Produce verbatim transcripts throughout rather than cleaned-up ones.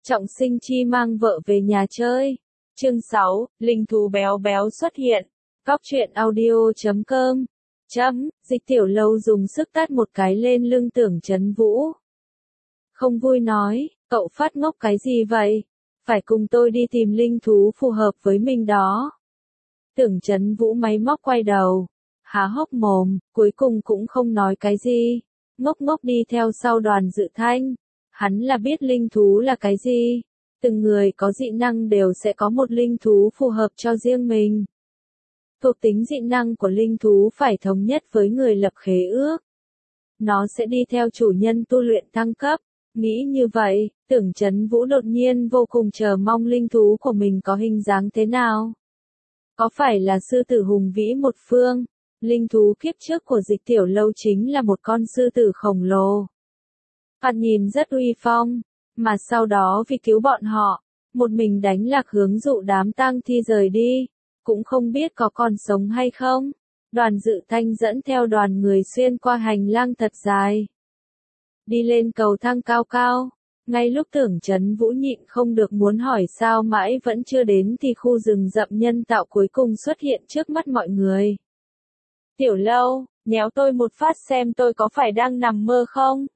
Trọng Sinh Chi mang vợ về nhà chơi. Chương sáu, linh thú béo béo xuất hiện. Góc truyện audio chấm com. Chấm, Dịch Tiểu Lâu dùng sức tát một cái lên lưng Tưởng Chấn Vũ. Không vui nói, cậu phát ngốc cái gì vậy? Phải cùng tôi đi tìm linh thú phù hợp với mình đó. Tưởng Chấn Vũ máy móc quay đầu, há hốc mồm, cuối cùng cũng không nói cái gì. Ngốc ngốc đi theo sau Đoàn Dự Thanh. Hắn là biết linh thú là cái gì. Từng người có dị năng đều sẽ có một linh thú phù hợp cho riêng mình. Thuộc tính dị năng của linh thú phải thống nhất với người lập khế ước. Nó sẽ đi theo chủ nhân tu luyện thăng cấp. Nghĩ như vậy, Tưởng Chấn Vũ đột nhiên vô cùng chờ mong linh thú của mình có hình dáng thế nào. Có phải là sư tử hùng vĩ một phương? Linh thú kiếp trước của Dịch Tiểu Lâu chính là một con sư tử khổng lồ. Thoạt nhìn rất uy phong, mà sau đó vì cứu bọn họ, một mình đánh lạc hướng dụ đám tang thi rời đi, cũng không biết có còn sống hay không. Đoàn Dự Thanh dẫn theo đoàn người xuyên qua hành lang thật dài, đi lên cầu thang cao cao. Ngay lúc Tưởng Chấn Vũ nhịn không được muốn hỏi sao mãi vẫn chưa đến thì khu rừng rậm nhân tạo cuối cùng xuất hiện trước mắt mọi người. Tiểu Lâu, nhéo tôi một phát xem tôi có phải đang nằm mơ không?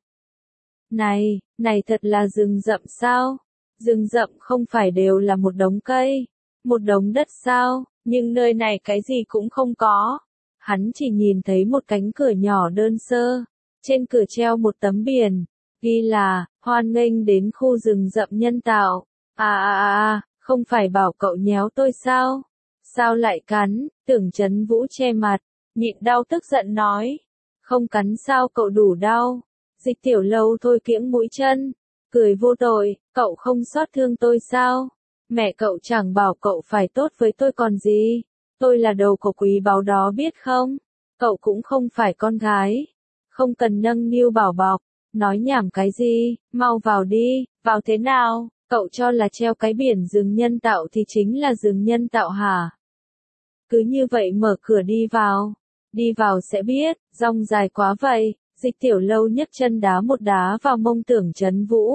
Này, này thật là rừng rậm sao? Rừng rậm không phải đều là một đống cây, một đống đất sao? Nhưng nơi này cái gì cũng không có. Hắn chỉ nhìn thấy một cánh cửa nhỏ đơn sơ, trên cửa treo một tấm biển, ghi là, hoan nghênh đến khu rừng rậm nhân tạo. À à à à, không phải bảo cậu nhéo tôi sao? Sao lại cắn? Tưởng Chấn Vũ che mặt, nhịn đau tức giận nói. Không cắn sao cậu đủ đau? Dịch Tiểu Lâu thôi kiễng mũi chân, cười vô tội, cậu không xót thương tôi sao? Mẹ cậu chẳng bảo cậu phải tốt với tôi còn gì? Tôi là đầu của quý báu đó biết không? Cậu cũng không phải con gái, không cần nâng niu bảo bọc. Nói nhảm cái gì, mau vào đi, vào thế nào? Cậu cho là treo cái biển rừng nhân tạo thì chính là rừng nhân tạo hả? Cứ như vậy mở cửa đi vào, đi vào sẽ biết, rong dài quá vậy. Dịch Tiểu Lâu nhấc chân đá một đá vào mông Tưởng Chấn Vũ.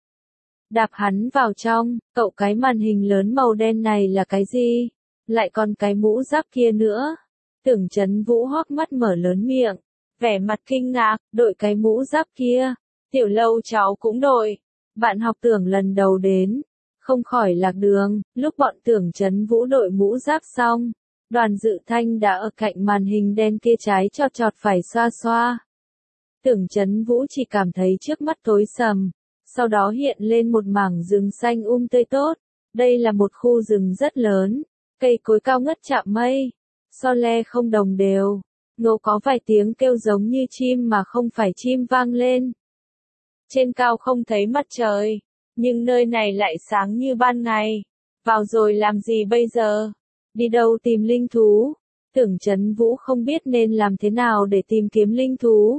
Đạp hắn vào trong, cậu cái màn hình lớn màu đen này là cái gì? Lại còn cái mũ giáp kia nữa. Tưởng Chấn Vũ hoắc mắt mở lớn miệng, vẻ mặt kinh ngạc, đội cái mũ giáp kia. Tiểu Lâu cháu cũng đội. Bạn học Tưởng lần đầu đến, không khỏi lạc đường. Lúc bọn Tưởng Chấn Vũ đội mũ giáp xong, Đoàn Dự Thanh đã ở cạnh màn hình đen kia trái chọt chọt phải xoa xoa. Tưởng Chấn Vũ chỉ cảm thấy trước mắt tối sầm, sau đó hiện lên một mảng rừng xanh um tươi tốt. Đây là một khu rừng rất lớn, cây cối cao ngất chạm mây, so le không đồng đều, ngẫu có vài tiếng kêu giống như chim mà không phải chim vang lên. Trên cao không thấy mặt trời, nhưng nơi này lại sáng như ban ngày. Vào rồi làm gì bây giờ? Đi đâu tìm linh thú? Tưởng Chấn Vũ không biết nên làm thế nào để tìm kiếm linh thú.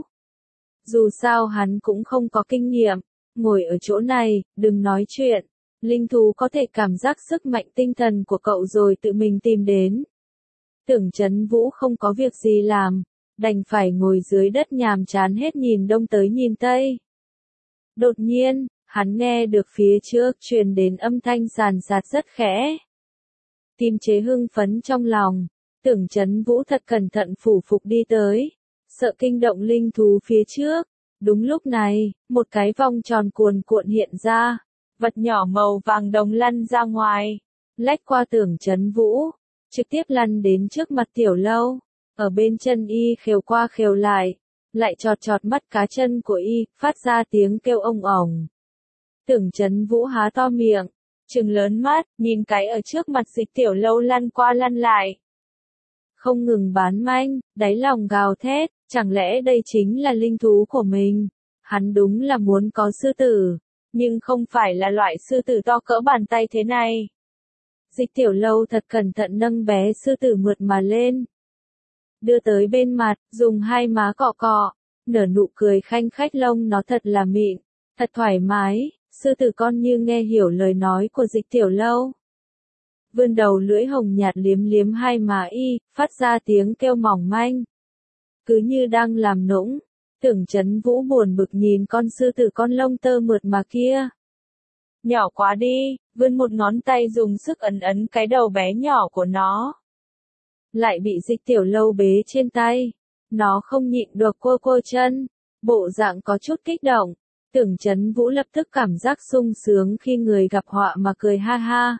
Dù sao hắn cũng không có kinh nghiệm, ngồi ở chỗ này, đừng nói chuyện. Linh thú có thể cảm giác sức mạnh tinh thần của cậu rồi tự mình tìm đến. Tưởng Chấn Vũ không có việc gì làm, đành phải ngồi dưới đất nhàm chán hết nhìn đông tới nhìn tây. Đột nhiên, hắn nghe được phía trước truyền đến âm thanh sàn sạt rất khẽ. Tim chế hưng phấn trong lòng, Tưởng Chấn Vũ thật cẩn thận phủ phục đi tới, sợ kinh động linh thú phía trước. Đúng lúc này, một cái vòng tròn cuồn cuộn hiện ra, vật nhỏ màu vàng đồng lăn ra ngoài, lách qua Tưởng Chấn Vũ, trực tiếp lăn đến trước mặt Tiểu Lâu, ở bên chân y khều qua khều lại, lại chọt chọt mắt cá chân của y, phát ra tiếng kêu ông ổng. Tưởng Chấn Vũ há to miệng, trừng lớn mắt, nhìn cái ở trước mặt Dịch Tiểu Lâu lăn qua lăn lại. Không ngừng bán manh, đáy lòng gào thét, chẳng lẽ đây chính là linh thú của mình? Hắn đúng là muốn có sư tử, nhưng không phải là loại sư tử to cỡ bàn tay thế này. Dịch Tiểu Lâu thật cẩn thận nâng bé sư tử mượt mà lên, đưa tới bên mặt, dùng hai má cọ cọ, nở nụ cười khanh khách, lông nó thật là mịn, thật thoải mái. Sư tử con như nghe hiểu lời nói của Dịch Tiểu Lâu, vươn đầu lưỡi hồng nhạt liếm liếm hai má y, phát ra tiếng kêu mỏng manh, cứ như đang làm nũng. Tưởng Chấn Vũ buồn bực nhìn con sư tử con lông tơ mượt mà kia. nhỏ quá đi, vươn một ngón tay dùng sức ấn ấn cái đầu bé nhỏ của nó. Lại bị Dịch Tiểu Lâu bế trên tay. Nó không nhịn được cua cua chân, bộ dạng có chút kích động. Tưởng Chấn Vũ lập tức cảm giác sung sướng khi người gặp họa mà cười ha ha.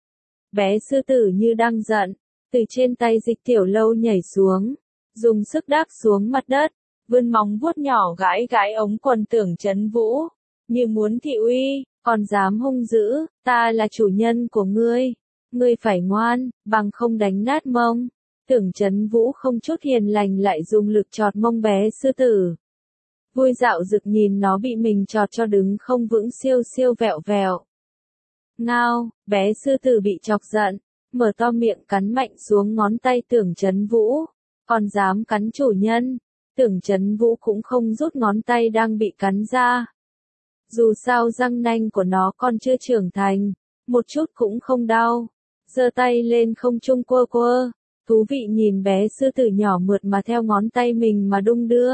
Bé sư tử như đang giận, từ trên tay Dịch Tiểu Lâu nhảy xuống, dùng sức đáp xuống mặt đất, vươn móng vuốt nhỏ gãi gãi ống quần Tưởng Chấn Vũ, như muốn thị uy, còn dám hung dữ, ta là chủ nhân của ngươi, ngươi phải ngoan, bằng không đánh nát mông. Tưởng Chấn Vũ không chút hiền lành lại dùng lực chọt mông bé sư tử. Vui dạo dực nhìn nó bị mình chọt cho đứng không vững siêu siêu vẹo vẹo. Ngao, bé sư tử bị chọc giận, mở to miệng cắn mạnh xuống ngón tay Tưởng Chấn Vũ, còn dám cắn chủ nhân. Tưởng Chấn Vũ cũng không rút ngón tay đang bị cắn ra. Dù sao răng nanh của nó còn chưa trưởng thành, một chút cũng không đau. Giơ tay lên không trung quơ quơ, thú vị nhìn bé sư tử nhỏ mượt mà theo ngón tay mình mà đung đưa.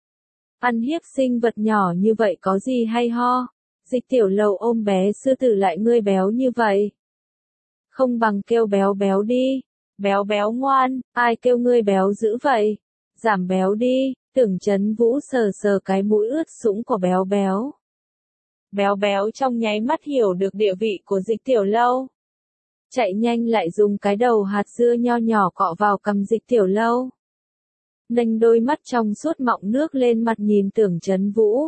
Ăn hiếp sinh vật nhỏ như vậy có gì hay ho? Dịch Tiểu Lâu ôm bé sư tử lại, ngươi béo như vậy. Không bằng kêu béo béo đi. Béo béo ngoan, ai kêu ngươi béo dữ vậy? Giảm béo đi. Tưởng Chấn Vũ sờ sờ cái mũi ướt sũng của béo béo. Béo béo trong nháy mắt hiểu được địa vị của Dịch Tiểu Lâu. Chạy nhanh lại dùng cái đầu hạt dưa nho nhỏ cọ vào cằm Dịch Tiểu Lâu. Nâng đôi mắt trong suốt mọng nước lên mặt nhìn Tưởng Chấn Vũ.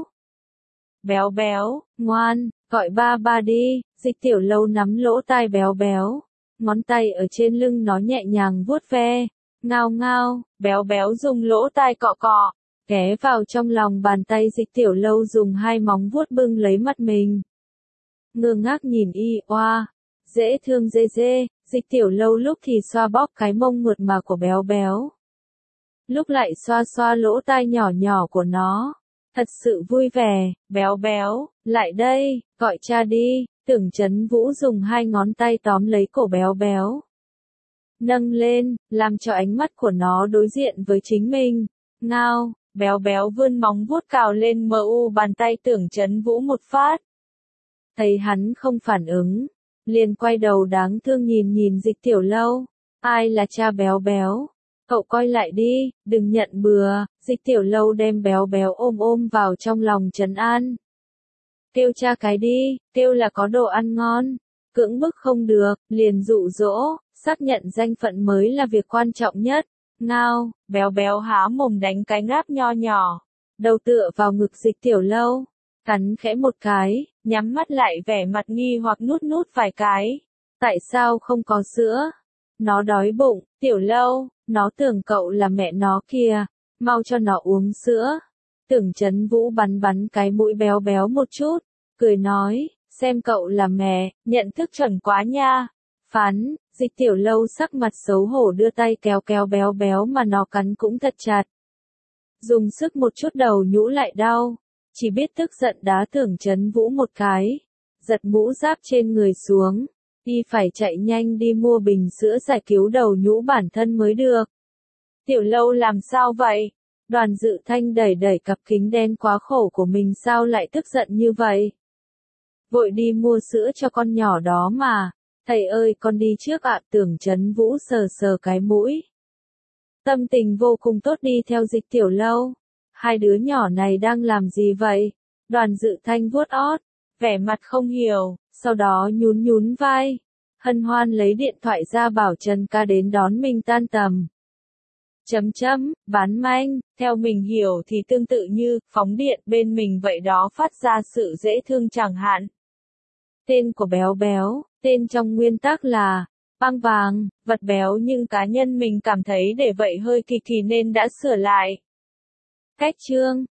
Béo béo, ngoan, gọi ba ba đi. Dịch Tiểu Lâu nắm lỗ tai béo béo, ngón tay ở trên lưng nó nhẹ nhàng vuốt ve. Ngao ngao, béo béo dùng lỗ tai cọ cọ, ghé vào trong lòng bàn tay Dịch Tiểu Lâu dùng hai móng vuốt bưng lấy mặt mình. Ngơ ngác nhìn y oa, dễ thương dê dê. Dịch Tiểu Lâu lúc thì xoa bóp cái mông mượt mà của béo béo, lúc lại xoa xoa lỗ tai nhỏ nhỏ của nó. Thật sự vui vẻ. Béo béo, lại đây, gọi cha đi. Tưởng Chấn Vũ dùng hai ngón tay tóm lấy cổ béo béo, nâng lên, làm cho ánh mắt của nó đối diện với chính mình. Ngao, béo béo vươn móng vuốt cào lên mờ u bàn tay Tưởng Chấn Vũ một phát. Thấy hắn không phản ứng, liền quay đầu đáng thương nhìn nhìn Dịch Tiểu Lâu. Ai là cha béo béo? Cậu coi lại đi, đừng nhận bừa. Dịch Tiểu Lâu đem béo béo ôm ôm vào trong lòng trấn an. Kêu cha cái đi, kêu là có đồ ăn ngon. Cưỡng bức không được, liền dụ dỗ, xác nhận danh phận mới là việc quan trọng nhất. Ngao, béo béo há mồm đánh cái ngáp nho nhỏ, đầu tựa vào ngực Dịch Tiểu Lâu, cắn khẽ một cái, nhắm mắt lại vẻ mặt nghi hoặc nút nút vài cái. Tại sao không có sữa? Nó đói bụng. Tiểu Lâu, nó tưởng cậu là mẹ nó kìa, mau cho nó uống sữa. Tưởng Chấn Vũ bắn bắn cái mũi béo béo một chút, cười nói, xem cậu là mẹ, nhận thức chuẩn quá nha. Phán, Dịch Tiểu Lâu sắc mặt xấu hổ đưa tay kéo kéo béo béo mà nó cắn cũng thật chặt. Dùng sức một chút đầu nhũ lại đau, chỉ biết tức giận đá Tưởng Chấn Vũ một cái, giật mũ giáp trên người xuống, y phải chạy nhanh đi mua bình sữa giải cứu đầu nhũ bản thân mới được. Tiểu Lâu làm sao vậy? Đoàn Dự Thanh đẩy đẩy cặp kính đen quá khổ của mình, sao lại tức giận như vậy? Vội đi mua sữa cho con nhỏ đó mà. Thầy ơi, con đi trước ạ. Tưởng Chấn Vũ sờ sờ cái mũi, tâm tình vô cùng tốt đi theo Dịch Tiểu Lâu. Hai đứa nhỏ này đang làm gì vậy? Đoàn Dự Thanh vuốt ót, vẻ mặt không hiểu, sau đó nhún nhún vai, hân hoan lấy điện thoại ra bảo Trần ca đến đón mình tan tầm. Chấm chấm, bán manh, theo mình hiểu thì tương tự như phóng điện bên mình vậy đó, phát ra sự dễ thương chẳng hạn. Tên của béo béo, tên trong nguyên tắc là băng vàng, vật béo, nhưng cá nhân mình cảm thấy để vậy hơi kỳ kỳ nên đã sửa lại. Cách chương